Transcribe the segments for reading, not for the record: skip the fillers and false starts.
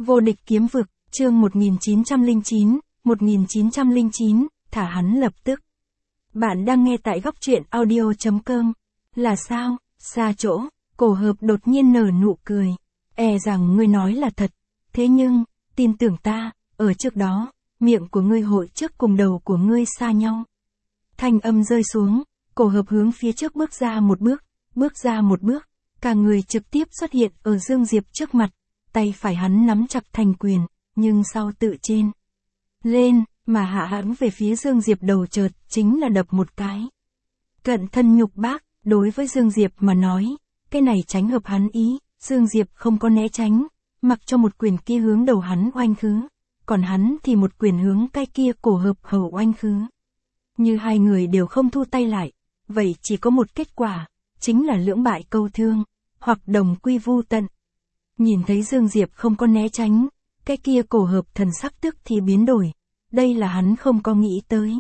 Vô địch kiếm vực, chương 1909, thả hắn lập tức. Bạn đang nghe tại góc truyện audio.com. Là sao, xa chỗ, cổ hợp đột nhiên nở nụ cười. E rằng ngươi nói là thật, thế nhưng, tin tưởng ta, ở trước đó, miệng của ngươi hội trước cùng đầu của ngươi xa nhau. Thanh âm rơi xuống, cổ hợp hướng phía trước bước ra một bước, cả người trực tiếp xuất hiện ở Dương Diệp trước mặt, tay phải hắn nắm chặt thành quyền, nhưng sau tự trên lên, mà hạ hãng về phía Dương Diệp đầu chợt, chính là đập một cái. Cận thân nhục bác, đối với Dương Diệp mà nói, cái này tránh hợp hắn ý, Dương Diệp không có né tránh, mặc cho một quyền kia hướng đầu hắn oanh khứ, còn hắn thì một quyền hướng cái kia cổ hợp hầu oanh khứ. Như hai người đều không thu tay lại, vậy chỉ có một kết quả, chính là lưỡng bại câu thương, hoặc đồng quy vu tận. Nhìn thấy Dương Diệp không có né tránh, cái kia cổ hợp thần sắc tức thì biến đổi, đây là hắn không có nghĩ tới.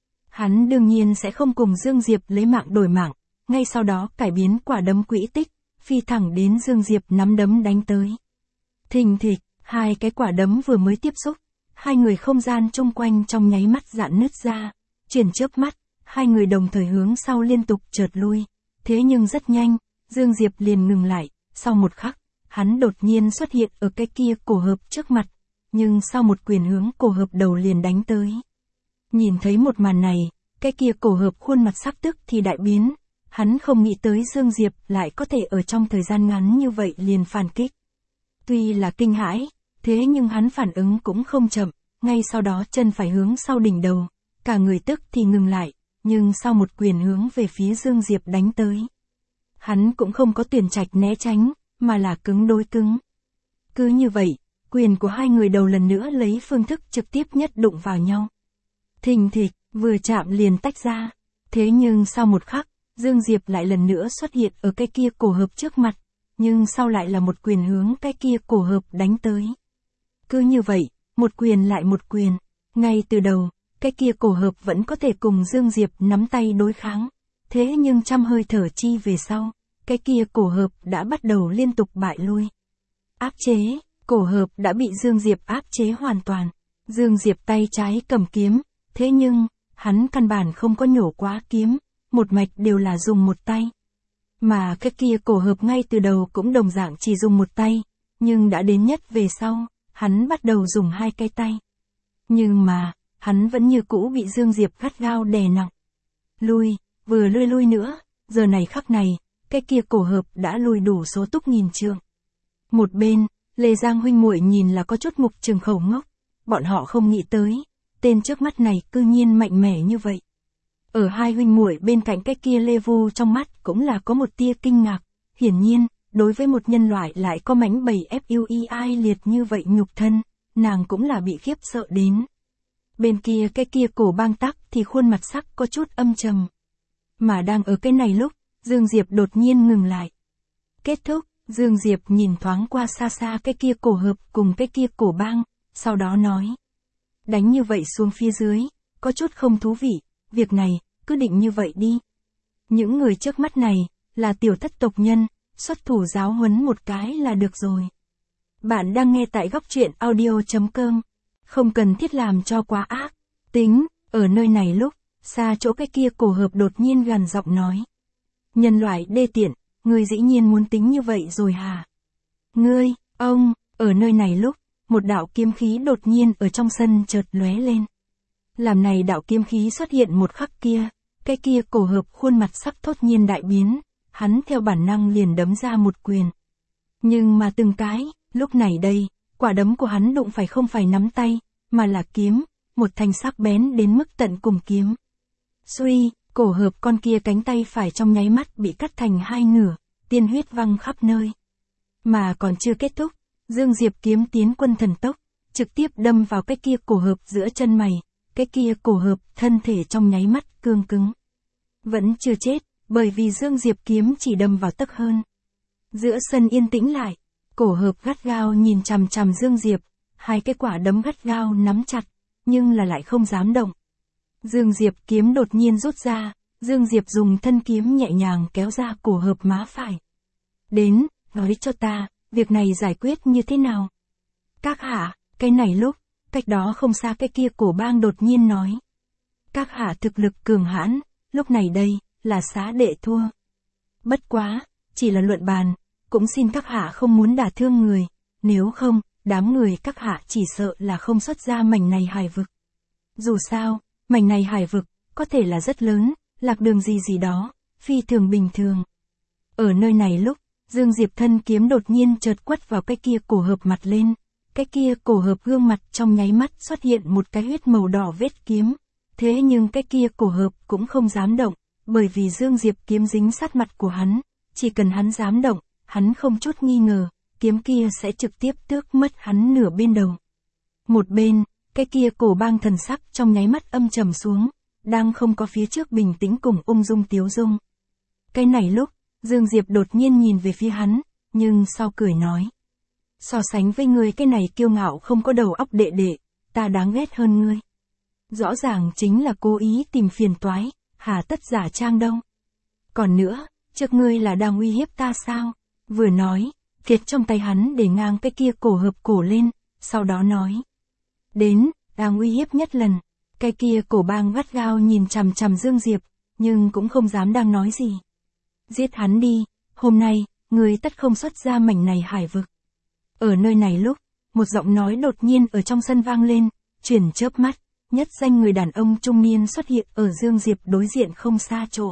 Hắn đương nhiên sẽ không cùng Dương Diệp lấy mạng đổi mạng, ngay sau đó cải biến quả đấm quỹ tích, phi thẳng đến Dương Diệp nắm đấm đánh tới. Thình thịch, hai cái quả đấm vừa mới tiếp xúc, hai người không gian chung quanh trong nháy mắt rạn nứt ra, chuyển chớp mắt, hai người đồng thời hướng sau liên tục chợt lui. Thế nhưng rất nhanh, Dương Diệp liền ngừng lại, sau một khắc, hắn đột nhiên xuất hiện ở cái kia cổ hợp trước mặt, nhưng sau một quyền hướng cổ hợp đầu liền đánh tới. Nhìn thấy một màn này, cái kia cổ hợp khuôn mặt sắc tức thì đại biến, hắn không nghĩ tới Dương Diệp lại có thể ở trong thời gian ngắn như vậy liền phản kích. Tuy là kinh hãi, thế nhưng hắn phản ứng cũng không chậm, ngay sau đó chân phải hướng sau đỉnh đầu, cả người tức thì ngừng lại, nhưng sau một quyền hướng về phía Dương Diệp đánh tới. Hắn cũng không có tuyển trạch né tránh, mà là cứng đối cứng. Cứ như vậy, quyền của hai người đầu lần nữa lấy phương thức trực tiếp nhất đụng vào nhau. Thình thịch, vừa chạm liền tách ra. Thế nhưng sau một khắc, Dương Diệp lại lần nữa xuất hiện ở cái kia cổ hợp trước mặt, nhưng sau lại là một quyền hướng cái kia cổ hợp đánh tới. Cứ như vậy, một quyền lại một quyền, ngay từ đầu, cái kia cổ hợp vẫn có thể cùng Dương Diệp nắm tay đối kháng. Thế nhưng trăm hơi thở chi về sau, cái kia cổ hợp đã bắt đầu liên tục bại lui. Áp chế, cổ hợp đã bị Dương Diệp áp chế hoàn toàn. Dương Diệp tay trái cầm kiếm, thế nhưng, hắn căn bản không có nhổ quá kiếm, một mạch đều là dùng một tay. Mà cái kia cổ hợp ngay từ đầu cũng đồng dạng chỉ dùng một tay, nhưng đã đến nhất về sau, hắn bắt đầu dùng hai cái tay. Nhưng mà, hắn vẫn như cũ bị Dương Diệp gắt gao đè nặng. Vừa lui nữa, giờ này khắc này, cái kia cổ hợp đã lùi đủ số túc nghìn trượng. Một bên, Lê Giang huynh muội nhìn là có chút mục trường khẩu ngốc, bọn họ không nghĩ tới, tên trước mắt này cư nhiên mạnh mẽ như vậy. Ở hai huynh muội bên cạnh cái kia Lê Vu trong mắt cũng là có một tia kinh ngạc, hiển nhiên, đối với một nhân loại lại có mánh bầy FUEI liệt như vậy nhục thân, nàng cũng là bị khiếp sợ đến. Bên kia cái kia cổ bang tắc thì khuôn mặt sắc có chút âm trầm. Mà đang ở cái này lúc, Dương Diệp đột nhiên ngừng lại. Kết thúc, Dương Diệp nhìn thoáng qua xa xa cái kia cổ hợp cùng cái kia cổ bang, sau đó nói. Đánh như vậy xuống phía dưới, có chút không thú vị, việc này, cứ định như vậy đi. Những người trước mắt này, là tiểu thất tộc nhân, xuất thủ giáo huấn một cái là được rồi. Bạn đang nghe tại góc truyện audio.com, không cần thiết làm cho quá ác. Tính, ở nơi này lúc, xa chỗ cái kia cổ hợp đột nhiên gằn giọng nói. Nhân loại đê tiện, ngươi dĩ nhiên muốn tính như vậy rồi hả? Ngươi, ông, ở nơi này lúc, một đạo kiếm khí đột nhiên ở trong sân chợt lóe lên. Làm này đạo kiếm khí xuất hiện một khắc kia, cái kia cổ hợp khuôn mặt sắc thốt nhiên đại biến, hắn theo bản năng liền đấm ra một quyền. Nhưng mà từng cái, lúc này đây, quả đấm của hắn đụng phải không phải nắm tay, mà là kiếm, một thanh sắc bén đến mức tận cùng kiếm. Suy, cổ hợp con kia cánh tay phải trong nháy mắt bị cắt thành hai nửa, tiên huyết văng khắp nơi. Mà còn chưa kết thúc, Dương Diệp kiếm tiến quân thần tốc, trực tiếp đâm vào cái kia cổ hợp giữa chân mày, cái kia cổ hợp thân thể trong nháy mắt cương cứng. Vẫn chưa chết, bởi vì Dương Diệp kiếm chỉ đâm vào tấc hơn. Giữa sân yên tĩnh lại, cổ hợp gắt gao nhìn chằm chằm Dương Diệp, hai cái quả đấm gắt gao nắm chặt, nhưng là lại không dám động. Dương Diệp kiếm đột nhiên rút ra, Dương Diệp dùng thân kiếm nhẹ nhàng kéo ra cổ hợp má phải. Đến, nói cho ta, việc này giải quyết như thế nào? Các Cái này lúc, cách đó không xa cái kia cổ bang đột nhiên nói. Các hạ thực lực cường hãn, lúc này đây, là xá đệ thua. Bất quá, chỉ là luận bàn, cũng xin các hạ không muốn đả thương người, nếu không, đám người các hạ chỉ sợ là không xuất ra mảnh này hải vực. Dù sao, mảnh này hải vực, có thể là rất lớn, lạc đường gì gì đó, phi thường bình thường. Ở nơi này lúc, Dương Diệp thân kiếm đột nhiên chợt quất vào cái kia cổ hợp mặt lên, cái kia cổ hợp gương mặt trong nháy mắt xuất hiện một cái huyết màu đỏ vết kiếm. Thế nhưng cái kia cổ hợp cũng không dám động, bởi vì Dương Diệp kiếm dính sát mặt của hắn, chỉ cần hắn dám động, hắn không chút nghi ngờ, kiếm kia sẽ trực tiếp tước mất hắn nửa bên đầu. Một bên, cái kia cổ bang thần sắc trong nháy mắt âm trầm xuống, đang không có phía trước bình tĩnh cùng ung dung tiếu dung. Cái này lúc, Dương Diệp đột nhiên nhìn về phía hắn, nhưng sau cười nói. So sánh với ngươi cái này kiêu ngạo không có đầu óc đệ đệ, ta đáng ghét hơn ngươi. Rõ ràng chính là cố ý tìm phiền toái, hà tất giả trang đâu. Còn nữa, trước ngươi là đang uy hiếp ta sao? Vừa nói, Kiệt trong tay hắn để ngang cái kia cổ hợp cổ lên, sau đó nói. Đến, đang uy hiếp nhất lần. Cái kia cổ bang gắt gao nhìn chằm chằm Dương Diệp, nhưng cũng không dám đang nói gì. Giết hắn đi, hôm nay, ngươi tất không xuất ra mảnh này hải vực. Ở nơi này lúc, một giọng nói đột nhiên ở trong sân vang lên, chuyển chớp mắt, nhất danh người đàn ông trung niên xuất hiện ở Dương Diệp đối diện không xa chỗ.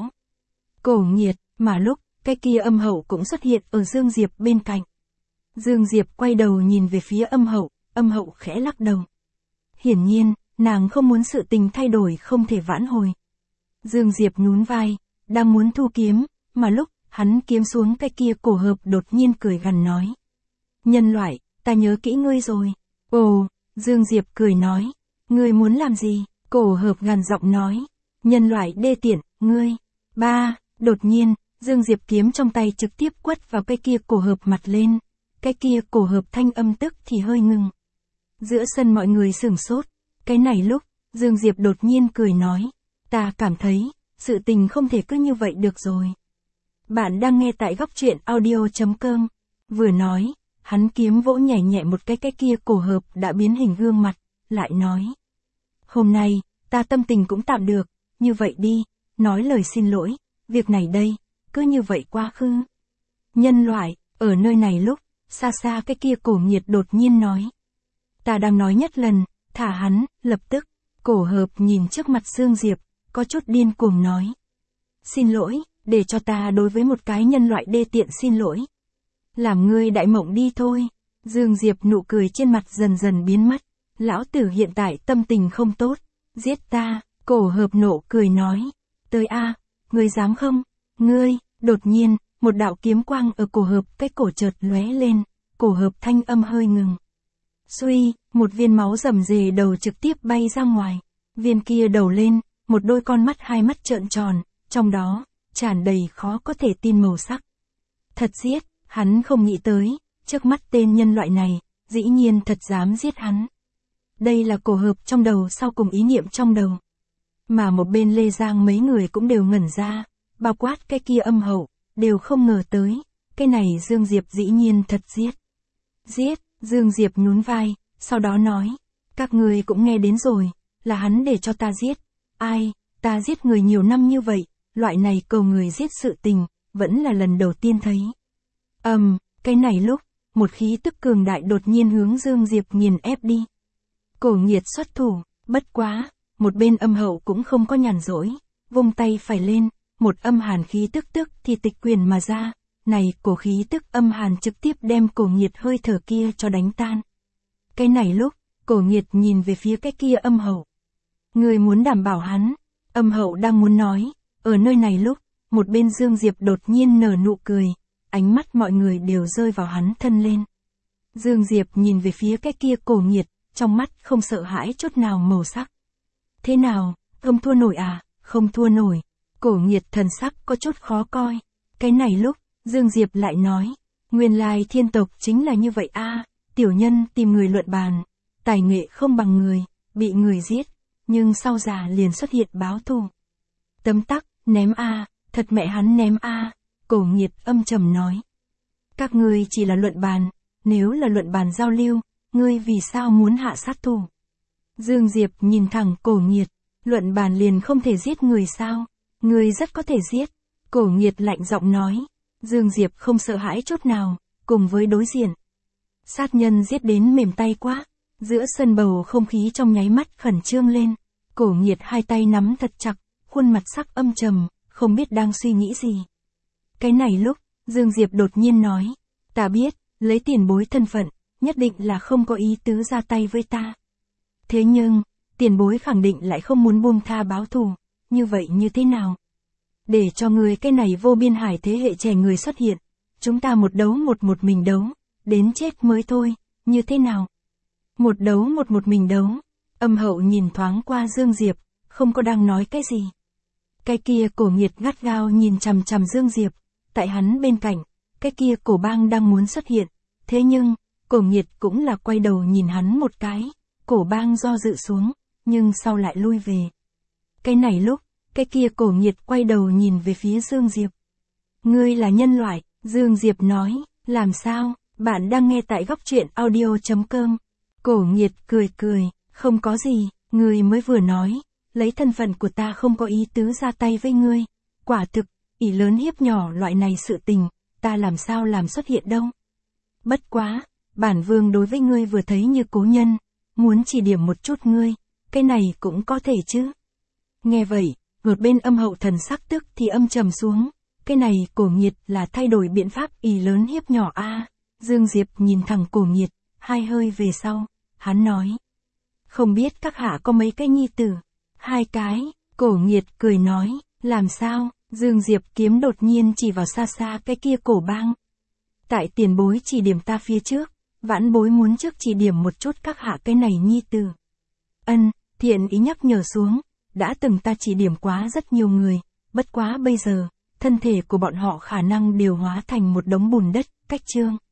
Cổ Nghiệt, mà lúc, cái kia âm hậu cũng xuất hiện ở Dương Diệp bên cạnh. Dương Diệp quay đầu nhìn về phía âm hậu khẽ lắc đầu. Hiển nhiên, nàng không muốn sự tình thay đổi không thể vãn hồi. Dương Diệp nhún vai, đang muốn thu kiếm, mà lúc, hắn kiếm xuống cái kia cổ hợp đột nhiên cười gằn nói. Nhân loại, ta nhớ kỹ ngươi rồi. Ồ, Dương Diệp cười nói. Ngươi muốn làm gì? Cổ hợp gằn giọng nói. Nhân loại đê tiện, ngươi. Đột nhiên, Dương Diệp kiếm trong tay trực tiếp quất vào cái kia cổ hợp mặt lên. Cái kia cổ hợp thanh âm tức thì hơi ngừng. Giữa sân mọi người sửng sốt. Cái này lúc, Dương Diệp đột nhiên cười nói. Ta cảm thấy, sự tình không thể cứ như vậy được rồi. Bạn đang nghe tại góc truyện audio.com. Vừa nói, hắn kiếm vỗ nhẹ nhẹ một cái kia cổ hợp đã biến hình gương mặt, lại nói. Hôm nay, ta tâm tình cũng tạm được, như vậy đi, nói lời xin lỗi, việc này đây, cứ như vậy quá khứ. Nhân loại, ở nơi này lúc, xa xa cái kia cổ Nghiệt đột nhiên nói. Ta đang nói nhất lần, thả hắn, lập tức, cổ hợp nhìn trước mặt Dương Diệp, có chút điên cuồng nói. Xin lỗi, để cho ta đối với một cái nhân loại đê tiện xin lỗi. Làm ngươi đại mộng đi thôi. Dương Diệp nụ cười trên mặt dần dần biến mất. Lão tử hiện tại tâm tình không tốt. Giết ta, cổ hợp nộ cười nói. Tới a, ngươi dám không? Ngươi, đột nhiên, một đạo kiếm quang ở cổ hợp cái cổ chợt lóe lên. Cổ hợp thanh âm hơi ngừng. Suy, một viên máu rầm rề đầu trực tiếp bay ra ngoài. Viên kia đầu lên, một đôi con mắt hai mắt trợn tròn, trong đó, tràn đầy khó có thể tin màu sắc. Thật giết, hắn không nghĩ tới, trước mắt tên nhân loại này, dĩ nhiên thật dám giết hắn. Đây là cổ hợp trong đầu sau cùng ý niệm trong đầu. Mà một bên Lê Giang mấy người cũng đều ngẩn ra, bao quát cái kia âm hậu, đều không ngờ tới, cái này Dương Diệp dĩ nhiên thật giết. Giết, Dương Diệp nhún vai, sau đó nói, các người cũng nghe đến rồi, là hắn để cho ta giết. Ai, ta giết người nhiều năm như vậy, loại này cầu người giết sự tình, vẫn là lần đầu tiên thấy. Cái này lúc, một khí tức cường đại đột nhiên hướng Dương Diệp nghiền ép đi. Cổ Nghiệt xuất thủ, bất quá, một bên âm hậu cũng không có nhàn rỗi, vung tay phải lên, một âm hàn khí tức thì tịch quyền mà ra, này cổ khí tức âm hàn trực tiếp đem Cổ Nghiệt hơi thở kia cho đánh tan. Cái này lúc, Cổ Nghiệt nhìn về phía cái kia âm hậu. Người muốn đảm bảo hắn, âm hậu đang muốn nói, ở nơi này lúc, một bên Dương Diệp đột nhiên nở nụ cười, ánh mắt mọi người đều rơi vào hắn thân lên. Dương Diệp nhìn về phía cái kia Cổ Nghiệt, trong mắt không sợ hãi chút nào màu sắc. Thế nào, không thua nổi à? Không thua nổi. Cổ Nghiệt thần sắc có chút khó coi. Cái này lúc, Dương Diệp lại nói, nguyên lai thiên tộc chính là như vậy a, tiểu nhân tìm người luận bàn, tài nghệ không bằng người, bị người giết, nhưng sau già liền xuất hiện báo thù. Tấm tắc, ném a, thật mẹ hắn ném a. Cổ Nghiệt âm trầm nói. Các ngươi chỉ là luận bàn, nếu là luận bàn giao lưu, ngươi vì sao muốn hạ sát thủ? Dương Diệp nhìn thẳng Cổ Nghiệt, luận bàn liền không thể giết người sao? Ngươi rất có thể giết. Cổ Nghiệt lạnh giọng nói. Dương Diệp không sợ hãi chút nào, cùng với đối diện. Sát nhân giết đến mềm tay quá. Giữa sân bầu không khí trong nháy mắt khẩn trương lên. Cổ Nghiệt hai tay nắm thật chặt, khuôn mặt sắc âm trầm, không biết đang suy nghĩ gì. Cái này lúc, Dương Diệp đột nhiên nói. Ta biết, lấy tiền bối thân phận, nhất định là không có ý tứ ra tay với ta. Thế nhưng, tiền bối khẳng định lại không muốn buông tha báo thù, như vậy như thế nào? Để cho người cái này vô biên hải thế hệ trẻ người xuất hiện, chúng ta một mình đấu, đến chết mới thôi, như thế nào? Một mình đấu, Âm Hậu nhìn thoáng qua Dương Diệp, không có đang nói cái gì. Cái kia Cổ Nghiệt gắt gao nhìn chằm chằm Dương Diệp, tại hắn bên cạnh, cái kia Cổ Bang đang muốn xuất hiện, thế nhưng, Cổ Nghiệt cũng là quay đầu nhìn hắn một cái, Cổ Bang do dự xuống, nhưng sau lại lui về. Cái này lúc, cái kia Cổ Nghiệt quay đầu nhìn về phía Dương Diệp. Ngươi là nhân loại, Dương Diệp nói, làm sao, bạn đang nghe tại góc truyện audio.com. Cổ Nghiệt cười cười, không có gì, ngươi mới vừa nói, lấy thân phận của ta không có ý tứ ra tay với ngươi. Quả thực, ỷ lớn hiếp nhỏ loại này sự tình, ta làm sao làm xuất hiện đâu. Bất quá, bản vương đối với ngươi vừa thấy như cố nhân, muốn chỉ điểm một chút ngươi, cái này cũng có thể chứ. Nghe vậy, một bên Âm Hậu thần sắc tức thì âm trầm xuống, cái này Cổ Nghiệt là thay đổi biện pháp ỷ lớn hiếp nhỏ a. Dương Diệp nhìn thẳng Cổ Nghiệt, hai hơi về sau, hắn nói. Không biết các hạ có mấy cái nhi tử? 2 cái, Cổ Nghiệt cười nói, làm sao? Dương Diệp kiếm đột nhiên chỉ vào xa xa cái kia Cổ Bang. Tại tiền bối chỉ điểm ta phía trước, vãn bối muốn trước chỉ điểm một chút các hạ cái này nhi tử. Thiện ý nhắc nhở xuống, đã từng ta chỉ điểm quá rất nhiều người, bất quá bây giờ, thân thể của bọn họ khả năng đều hóa thành một đống bùn đất, cách chương.